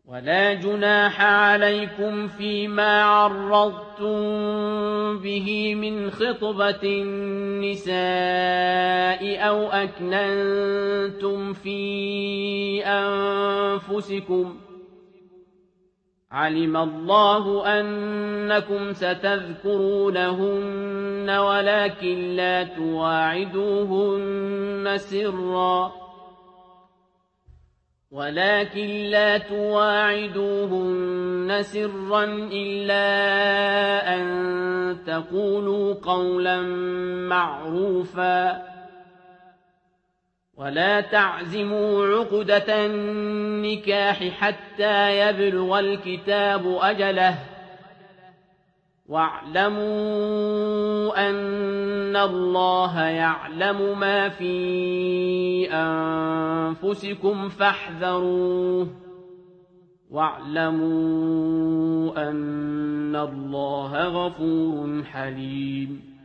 ولا جناح عليكم فيما عرضتم به من خطبة النساء أو أكننتم في أنفسكم علم الله أنكم ستذكرونهن ولكن لا تواعدوهن سرا إلا أن تقولوا قولا معروفا ولا تعزموا عقدة النكاح حتى يبلغ الكتاب أجله واعلموا أن الله يعلم ما في أنفسكم فاحذروه واعلموا أن الله غفور حليم